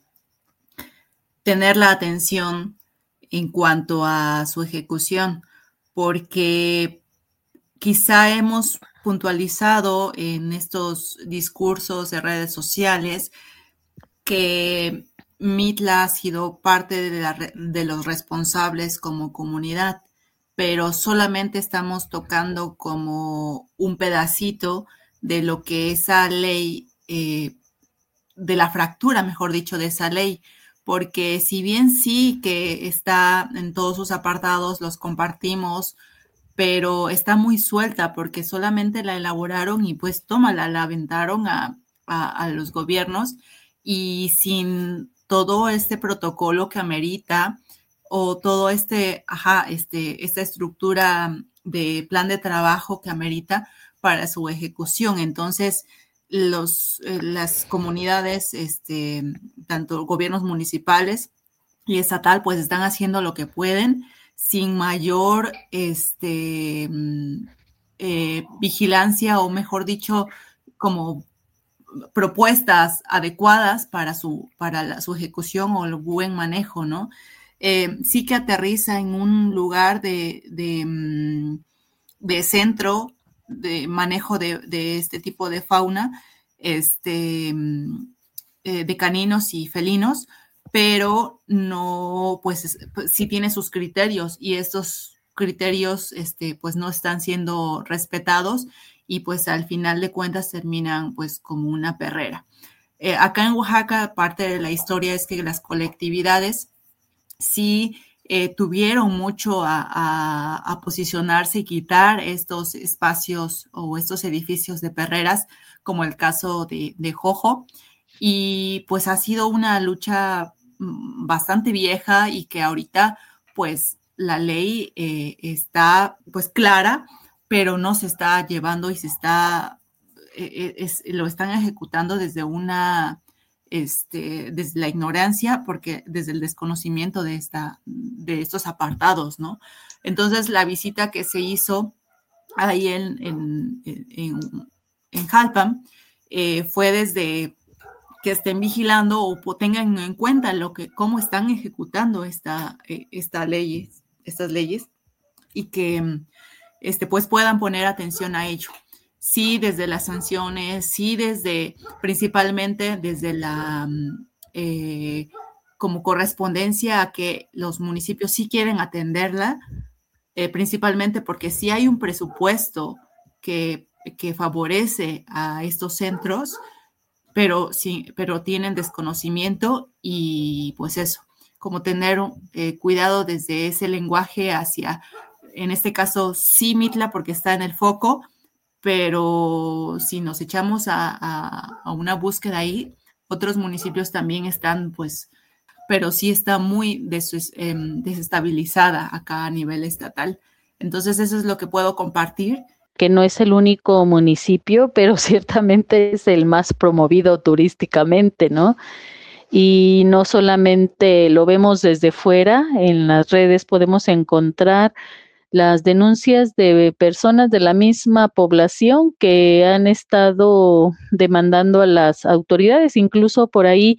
Speaker 2: tener la atención en cuanto a su ejecución, porque quizá hemos puntualizado en estos discursos de redes sociales que Mitla ha sido parte de, la, de los responsables como comunidad, pero solamente estamos tocando como un pedacito de lo que esa ley, eh, de la fractura, mejor dicho, de esa ley, porque si bien sí que está en todos sus apartados, los compartimos, pero está muy suelta porque solamente la elaboraron y pues tómala, la aventaron a, a, a los gobiernos y sin todo este protocolo que amerita o todo este, ajá, este, esta estructura de plan de trabajo que amerita para su ejecución. Entonces, los, eh, las comunidades, este, tanto gobiernos municipales y estatal, pues están haciendo lo que pueden sin mayor este, eh, vigilancia o mejor dicho, como propuestas adecuadas para su, para la, su ejecución o el buen manejo, ¿no? Eh, sí que aterriza en un lugar de, de, de centro de manejo de, de este tipo de fauna, este, eh, de caninos y felinos, pero no, pues, pues sí tiene sus criterios y estos criterios, este, pues no están siendo respetados y pues al final de cuentas terminan pues como una perrera. Eh, acá en Oaxaca, parte de la historia es que las colectividades sí eh, tuvieron mucho a, a, a posicionarse y quitar estos espacios o estos edificios de perreras, como el caso de, de Jojo, y pues ha sido una lucha bastante vieja y que ahorita pues la ley eh, está pues clara, pero no se está llevando y se está, eh, es, lo están ejecutando desde una, este, desde la ignorancia, porque desde el desconocimiento de, esta, de estos apartados, ¿no? Entonces la visita que se hizo ahí en, en, en, en Jalpan eh, fue desde que estén vigilando o tengan en cuenta lo que, cómo están ejecutando esta, esta ley, estas leyes y que este, pues puedan poner atención a ello. Sí, desde las sanciones, sí, desde, principalmente desde la, eh, como correspondencia a que los municipios sí quieren atenderla, eh, principalmente porque sí hay un presupuesto que, que favorece a estos centros, pero sí, pero tienen desconocimiento y pues eso, como tener eh, cuidado desde ese lenguaje hacia, en este caso sí Mitla porque está en el foco, pero si nos echamos a, a, a una búsqueda ahí, otros municipios también están pues, pero sí está muy des, eh, desestabilizada acá a nivel estatal. Entonces eso es lo que puedo compartir.
Speaker 4: Que no es el único municipio, pero ciertamente es el más promovido turísticamente, ¿no? Y no solamente lo vemos desde fuera, en las redes podemos encontrar las denuncias de personas de la misma población que han estado demandando a las autoridades. Incluso por ahí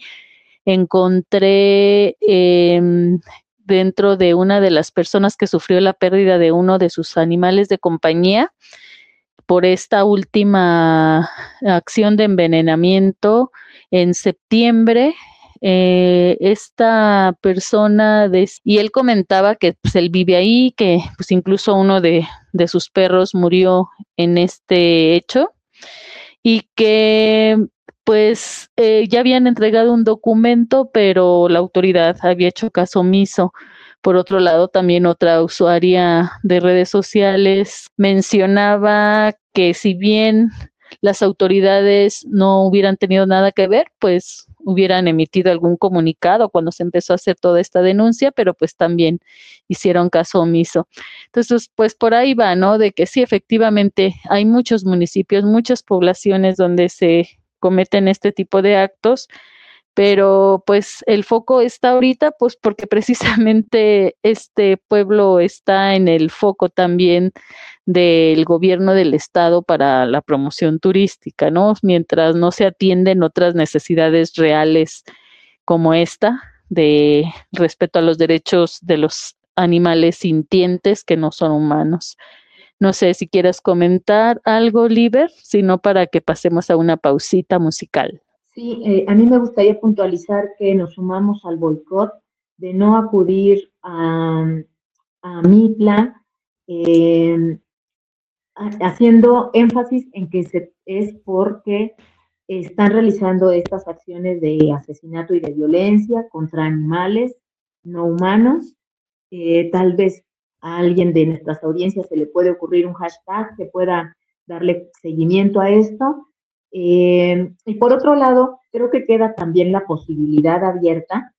Speaker 4: encontré eh, dentro de una de las personas que sufrió la pérdida de uno de sus animales de compañía, por esta última acción de envenenamiento en septiembre, eh, esta persona, de, y él comentaba que pues, él vive ahí, que pues incluso uno de, de sus perros murió en este hecho, y que pues eh, ya habían entregado un documento, pero la autoridad había hecho caso omiso. Por otro lado, también otra usuaria de redes sociales mencionaba que si bien las autoridades no hubieran tenido nada que ver, pues hubieran emitido algún comunicado cuando se empezó a hacer toda esta denuncia, pero pues también hicieron caso omiso. Entonces, pues por ahí va, ¿no? De que sí, efectivamente, hay muchos municipios, muchas poblaciones donde se cometen este tipo de actos, pero pues el foco está ahorita, pues porque precisamente este pueblo está en el foco también del gobierno del estado para la promoción turística, ¿no? Mientras no se atienden otras necesidades reales como esta, de respeto a los derechos de los animales sintientes que no son humanos. No sé si quieres comentar algo, Liber, sino para que pasemos a una pausita musical.
Speaker 3: Sí, eh, a mí me gustaría puntualizar que nos sumamos al boicot de no acudir a, a Mitla, eh, haciendo énfasis en que se, es porque están realizando estas acciones de asesinato y de violencia contra animales no humanos. Eh, tal vez a alguien de nuestras audiencias se le puede ocurrir un hashtag que pueda darle seguimiento a esto. Eh, y por otro lado, creo que queda también la posibilidad abierta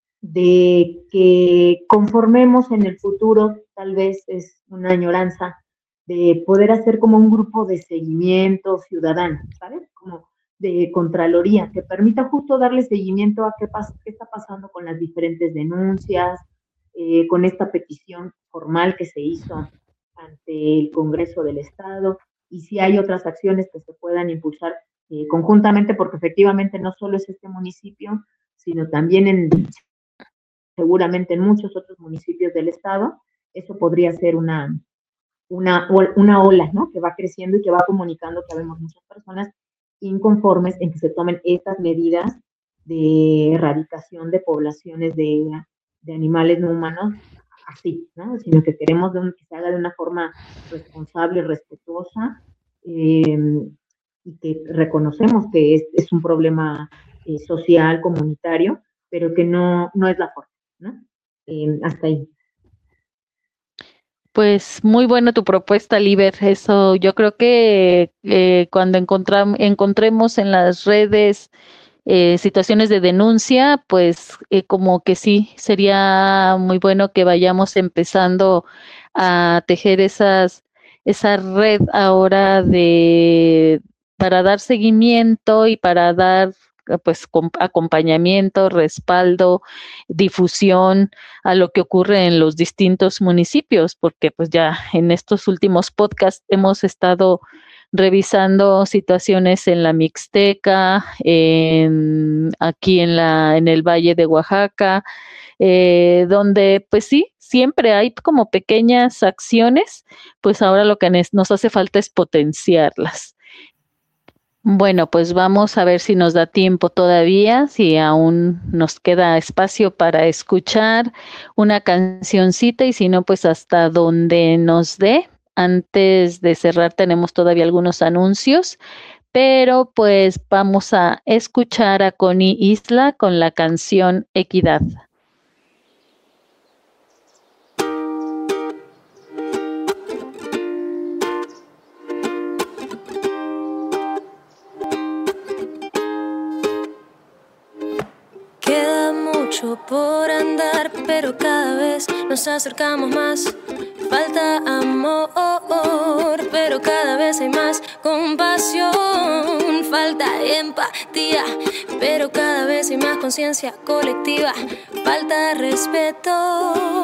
Speaker 3: de que conformemos en el futuro, tal vez es una añoranza, de poder hacer como un grupo de seguimiento ciudadano, ¿sabes? Como de contraloría, que permita justo darle seguimiento a qué, pasa, qué está pasando con las diferentes denuncias, eh, con esta petición formal que se hizo ante el Congreso del Estado, y si hay otras acciones que se puedan impulsar eh, conjuntamente, porque efectivamente no solo es este municipio, sino también en, seguramente en muchos otros municipios del estado, eso podría ser una, una, una ola, ¿no? Que va creciendo y que va comunicando que habemos muchas personas inconformes en que se tomen estas medidas de erradicación de poblaciones de, de animales no humanos así, ¿no? Sino que queremos de un, que se haga de una forma responsable, respetuosa, eh, y que reconocemos que es, es un problema eh, social, comunitario, pero que no, no es la forma, ¿no? Eh, hasta ahí.
Speaker 4: Pues muy buena tu propuesta, Liber. Eso yo creo que eh, cuando encontram- encontremos en las redes eh, situaciones de denuncia, pues eh, como que sí, sería muy bueno que vayamos empezando a tejer esas, esa red ahora de para dar seguimiento y para dar pues com- acompañamiento, respaldo, difusión a lo que ocurre en los distintos municipios, porque pues ya en estos últimos podcasts hemos estado revisando situaciones en la Mixteca, en, aquí en la en el Valle de Oaxaca, eh, donde pues sí, siempre hay como pequeñas acciones, pues ahora lo que nos hace falta es potenciarlas. Bueno, pues vamos a ver si nos da tiempo todavía, si aún nos queda espacio para escuchar una cancioncita y si no, pues hasta donde nos dé. Antes de cerrar tenemos todavía algunos anuncios, pero pues vamos a escuchar a Connie Isla con la canción Equidad.
Speaker 10: Queda mucho por andar, pero cada vez nos acercamos más. Falta amor, pero cada vez hay más compasión. Falta empatía, pero cada vez hay más conciencia colectiva. Falta respeto.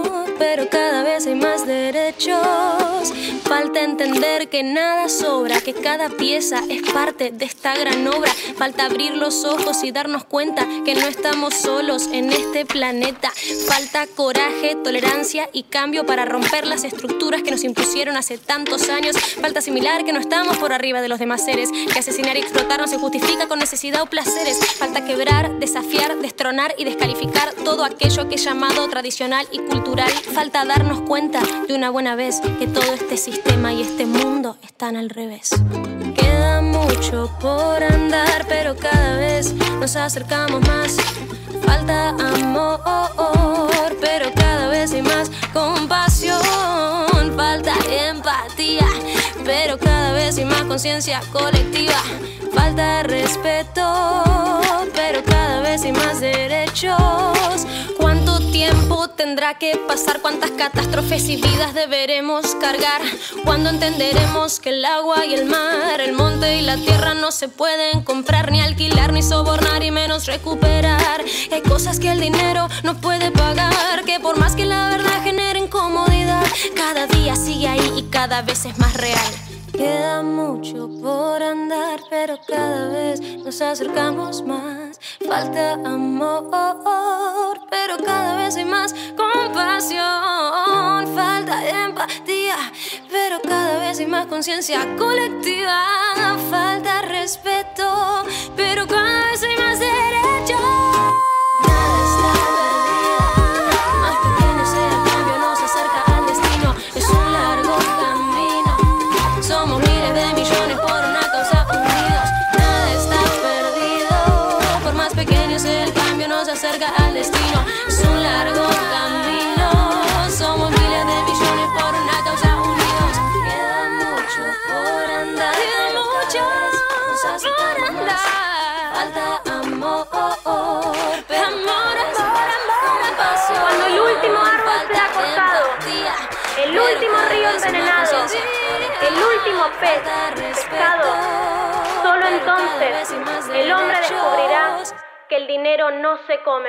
Speaker 10: pero cada vez hay más derechos. Falta entender que nada sobra, que cada pieza es parte de esta gran obra. Falta abrir los ojos y darnos cuenta que no estamos solos en este planeta. Falta coraje, tolerancia y cambio para romper las estructuras que nos impusieron hace tantos años. Falta asimilar que no estamos por arriba de los demás seres, que asesinar y explotar no se justifica con necesidad o placeres. Falta quebrar, desafiar, destronar y descalificar todo aquello que es llamado tradicional y cultural. Falta darnos cuenta de una buena vez que todo este sistema y este mundo están al revés. Queda mucho por andar, pero cada vez nos acercamos más. Falta amor, pero cada vez hay más compasión. Falta empatía, pero cada vez hay más conciencia colectiva. Falta respeto, pero cada vez hay más derechos. ¿Cuánto tiempo tendrá que pasar? ¿Cuántas catástrofes y vidas deberemos cargar? ¿Cuándo entenderemos que el agua y el mar, el monte y la tierra no se pueden comprar, ni alquilar, ni sobornar, y menos recuperar? Hay cosas que el dinero no puede pagar, que por más que la verdad genere incomodidad, cada día sigue ahí y cada vez es más real. Queda mucho por andar, pero cada vez nos acercamos más. Falta amor, pero cada vez hay más compasión. Falta empatía, pero cada vez hay más conciencia colectiva. Falta respeto, pero cada vez hay más derechos. Nada está perdido, más pequeño sea el cambio, nos acerca al destino. Es un largo camino, somos miles de millones por una causa unidos. Nada está perdido, por más pequeño sea el cambio, nos acerca al destino. Es un largo camino, somos miles de millones por una causa unidos. Queda mucho por andar, queda mucho nos acercamos más. Falta amor, pero amor, amor, amor, compasión. Cuando el último árbol sea cortado, el último río envenenado, el último pez pescado, solo entonces el hombre descubrirá que el dinero no se come.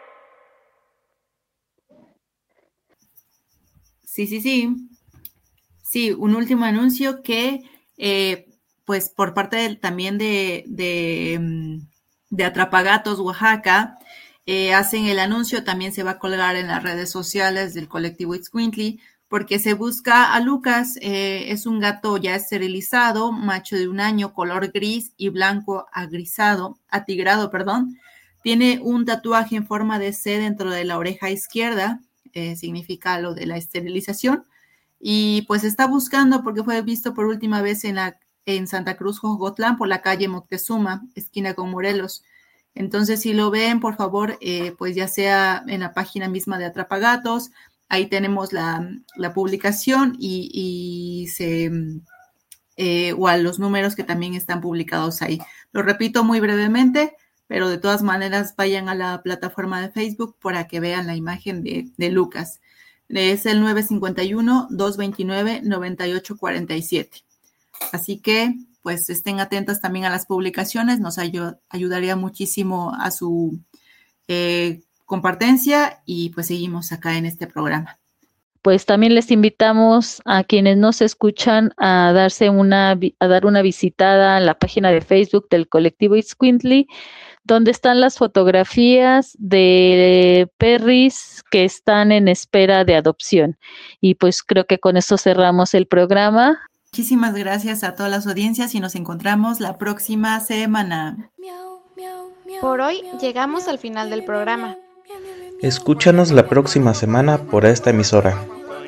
Speaker 2: Sí, sí, sí. Sí, un último anuncio que, eh, pues, por parte de, también de, de, de Atrapagatos, Oaxaca, eh, hacen el anuncio, también se va a colgar en las redes sociales del colectivo Itzcuintli, porque se busca a Lucas. Eh, es un gato ya esterilizado, macho de un año, color gris y blanco agrisado, atigrado, perdón. Tiene un tatuaje en forma de C dentro de la oreja izquierda, eh, significa lo de la esterilización, y pues está buscando porque fue visto por última vez en, la, en Santa Cruz, Jocotlán, por la calle Moctezuma, esquina con Morelos. Entonces, si lo ven, por favor, eh, pues ya sea en la página misma de Atrapagatos, ahí tenemos la, la publicación y, y se, eh, o a los números que también están publicados ahí. Lo repito muy brevemente, pero de todas maneras vayan a la plataforma de Facebook para que vean la imagen de, de Lucas. Es el nueve cinco uno, dos dos nueve, nueve ocho cuatro siete. Así que, pues, estén atentas también a las publicaciones, nos ayu- ayudaría muchísimo a su eh, compartencia y pues seguimos acá en este programa.
Speaker 4: Pues también les invitamos a quienes nos escuchan a darse una a dar una visitada a la página de Facebook del colectivo Itzcuintli, donde están las fotografías de perris que están en espera de adopción. Y pues creo que con esto cerramos el programa.
Speaker 2: Muchísimas gracias a todas las audiencias y nos encontramos la próxima semana.
Speaker 7: Por hoy llegamos al final del programa.
Speaker 11: Escúchanos la próxima semana por esta emisora.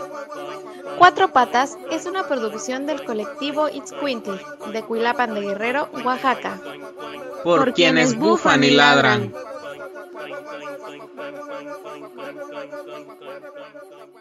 Speaker 7: Cuatro Patas es una producción del colectivo Itzcuintli, de Cuilapan de Guerrero, Oaxaca.
Speaker 12: Por, por quienes bufan y ladran.
Speaker 13: Thank you.